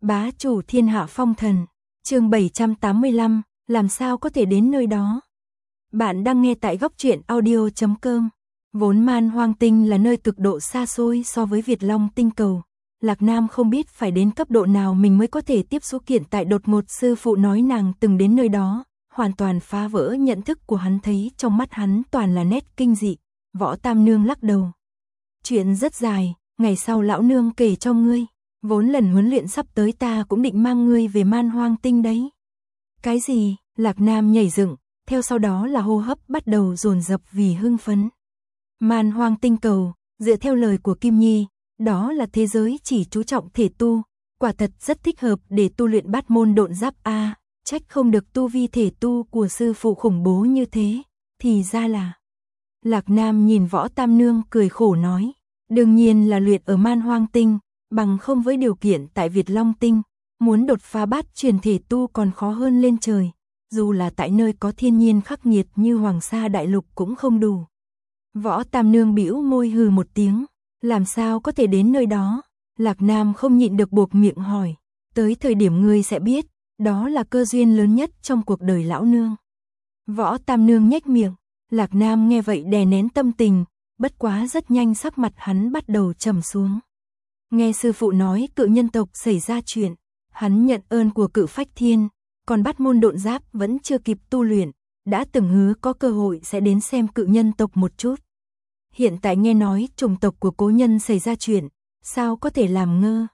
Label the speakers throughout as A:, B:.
A: Bá chủ thiên hạ phong thần, chương 785, làm sao có thể đến nơi đó? Bạn đang nghe tại góc truyện audio.com. Vốn Man Hoang Tinh là nơi cực độ xa xôi so với Việt Long tinh cầu. Lạc Nam không biết phải đến cấp độ nào mình mới có thể tiếp xúc hiện tại đột ngột sư phụ nói nàng từng đến nơi đó, hoàn toàn phá vỡ nhận thức của hắn, thấy trong mắt hắn toàn là nét kinh dị. Võ Tam Nương lắc đầu. Chuyện rất dài, ngày sau lão nương kể cho ngươi. Vốn lần huấn luyện sắp tới ta cũng định mang ngươi về Man Hoang Tinh đấy. Cái gì? Lạc Nam nhảy dựng, theo sau đó là hô hấp bắt đầu dồn dập vì hưng phấn. Man Hoang Tinh cầu, dựa theo lời của Kim Nhi, đó là thế giới chỉ chú trọng thể tu, quả thật rất thích hợp để tu luyện bát môn độn giáp a, trách không được tu vi thể tu của sư phụ khủng bố như thế, thì ra là. Lạc Nam nhìn Võ Tam Nương cười khổ nói, đương nhiên là luyện ở Man Hoang Tinh, bằng không với điều kiện tại Việt Long Tinh, muốn đột phá bát truyền thể tu còn khó hơn lên trời, dù là tại nơi có thiên nhiên khắc nghiệt như Hoàng Sa Đại Lục cũng không đủ. Võ Tam Nương bĩu môi hừ một tiếng, làm sao có thể đến nơi đó? Lạc Nam không nhịn được buộc miệng hỏi, tới thời điểm ngươi sẽ biết, đó là cơ duyên lớn nhất trong cuộc đời lão nương. Võ Tam Nương nhếch miệng, Lạc Nam nghe vậy đè nén tâm tình, bất quá rất nhanh sắc mặt hắn bắt đầu trầm xuống. Nghe sư phụ nói cự nhân tộc xảy ra chuyện, hắn nhận ơn của Cự Phách Thiên, còn bát môn độn giáp vẫn chưa kịp tu luyện, đã từng hứa có cơ hội sẽ đến xem cự nhân tộc một chút. Hiện tại nghe nói chủng tộc của cố nhân xảy ra chuyện, sao có thể làm ngơ.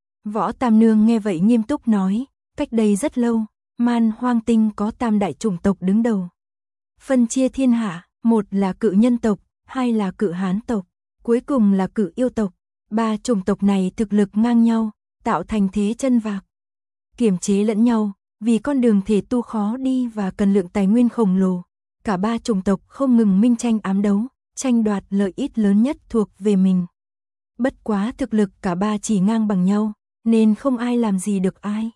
A: Võ Tam Nương nghe vậy nghiêm túc nói, cách đây rất lâu, Man Hoang Tinh có tam đại chủng tộc đứng đầu. Phân chia thiên hạ, một là cự nhân tộc, hai là cự hán tộc, cuối cùng là cự yêu tộc. Ba chủng tộc này thực lực ngang nhau, tạo thành thế chân vạc. Kiềm chế lẫn nhau, vì con đường thể tu khó đi và cần lượng tài nguyên khổng lồ. Cả ba chủng tộc không ngừng minh tranh ám đấu, tranh đoạt lợi ích lớn nhất thuộc về mình. Bất quá thực lực cả ba chỉ ngang bằng nhau, nên không ai làm gì được ai.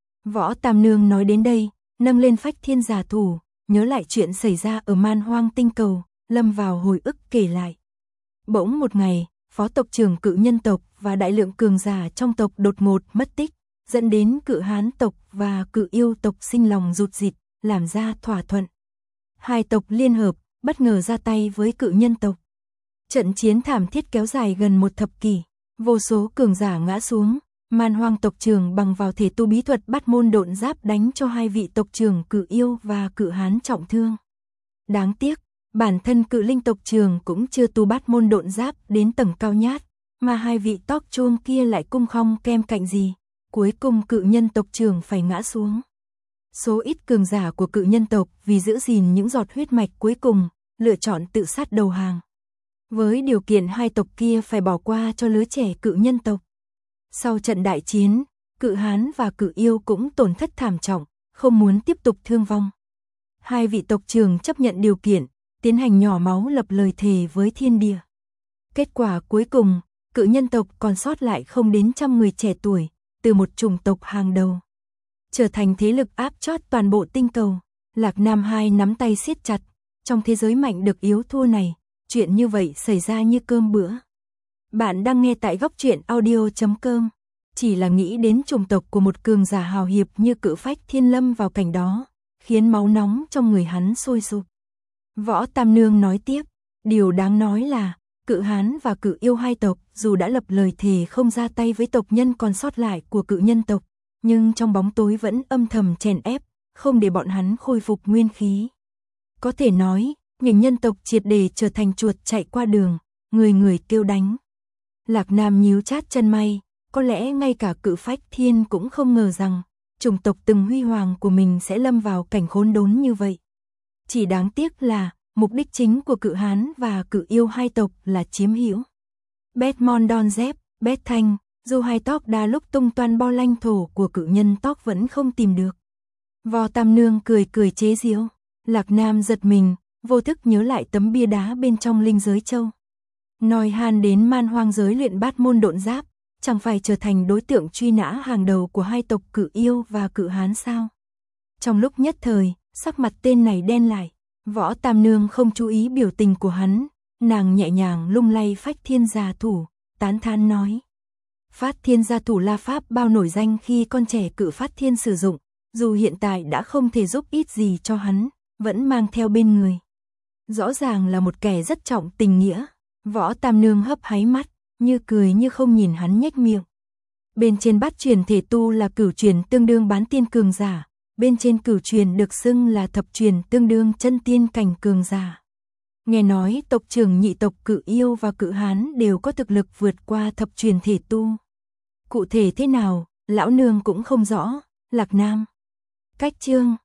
A: Võ Tam Nương nói đến đây, nâng lên Phách Thiên giả thủ, nhớ lại chuyện xảy ra ở Man Hoang Tinh cầu, lâm vào hồi ức kể lại. Bỗng một ngày, phó tộc trưởng cự nhân tộc và đại lượng cường giả trong tộc đột ngột mất tích, dẫn đến cự hán tộc và cự yêu tộc sinh lòng rụt rịt, làm ra thỏa thuận. Hai tộc liên hợp, bất ngờ ra tay với cự nhân tộc. Trận chiến thảm thiết kéo dài gần một thập kỷ, vô số cường giả ngã xuống, Man Hoang tộc trưởng bằng vào thể tu bí thuật bát môn độn giáp đánh cho hai vị tộc trưởng cự yêu và cự hán trọng thương. Đáng tiếc, bản thân cự linh tộc trưởng cũng chưa tu bát môn độn giáp đến tầng cao nhát, mà hai vị tóc chuông kia lại cung không kem cạnh gì, cuối cùng cự nhân tộc trưởng phải ngã xuống. Số ít cường giả của cự nhân tộc vì giữ gìn những giọt huyết mạch cuối cùng, lựa chọn tự sát đầu hàng. Với điều kiện hai tộc kia phải bỏ qua cho lứa trẻ cự nhân tộc. Sau trận đại chiến, cự hán và cự yêu cũng tổn thất thảm trọng, không muốn tiếp tục thương vong. Hai vị tộc trưởng chấp nhận điều kiện, tiến hành nhỏ máu lập lời thề với thiên địa. Kết quả cuối cùng, cự nhân tộc còn sót lại không đến 100 người trẻ tuổi, từ một chủng tộc hàng đầu, trở thành thế lực áp chót toàn bộ tinh cầu. Lạc Nam hai nắm tay siết chặt, trong thế giới mạnh được yếu thua này, chuyện như vậy xảy ra như cơm bữa. Bạn đang nghe tại góc truyện audio.com. Chỉ là nghĩ đến chủng tộc của một cường giả hào hiệp như Cự Phách Thiên lâm vào cảnh đó, khiến máu nóng trong người hắn sôi sục. Võ Tam Nương nói tiếp, điều đáng nói là, cự hán và cự yêu hai tộc dù đã lập lời thề không ra tay với tộc nhân còn sót lại của cự nhân tộc, nhưng trong bóng tối vẫn âm thầm chèn ép, không để bọn hắn khôi phục nguyên khí. Có thể nói, nghìn nhân tộc triệt để trở thành chuột chạy qua đường, người người kêu đánh. Lạc Nam nhíu chát chân mày, có lẽ ngay cả Cự Phách Thiên cũng không ngờ rằng, chủng tộc từng huy hoàng của mình sẽ lâm vào cảnh khốn đốn như vậy. Chỉ đáng tiếc là, mục đích chính của cự hán và cự yêu hai tộc là chiếm hữu Bedmond Đòn Dép, Bét Thanh, dù hai tóc đa lúc tung toan bao lãnh thổ của cự nhân tóc vẫn không tìm được. Võ Tam Nương cười cười chế giễu, Lạc Nam giật mình, vô thức nhớ lại tấm bia đá bên trong linh giới châu. Nói han đến Man Hoang giới luyện bát môn độn giáp, chẳng phải trở thành đối tượng truy nã hàng đầu của hai tộc cự yêu và cự hán sao? Trong lúc nhất thời, sắc mặt tên này đen lại. Võ Tam Nương không chú ý biểu tình của hắn, nàng nhẹ nhàng lung lay Phách Thiên giả thủ, tán thán nói. Phát Thiên gia thủ la pháp bao nổi danh khi con trẻ Cự Phát Thiên sử dụng, dù hiện tại đã không thể giúp ích gì cho hắn, vẫn mang theo bên người. Rõ ràng là một kẻ rất trọng tình nghĩa. Võ Tam Nương hấp háy mắt, như cười như không nhìn hắn nhếch miệng. Bên trên bát truyền thể tu là cửu truyền tương đương bán tiên cường giả, bên trên cửu truyền được xưng là thập truyền tương đương chân tiên cảnh cường giả. Nghe nói tộc trưởng nhị tộc Cự Yêu và Cự Hán đều có thực lực vượt qua thập truyền thể tu. Cụ thể thế nào, lão nương cũng không rõ. Lạc Nam. Cách chương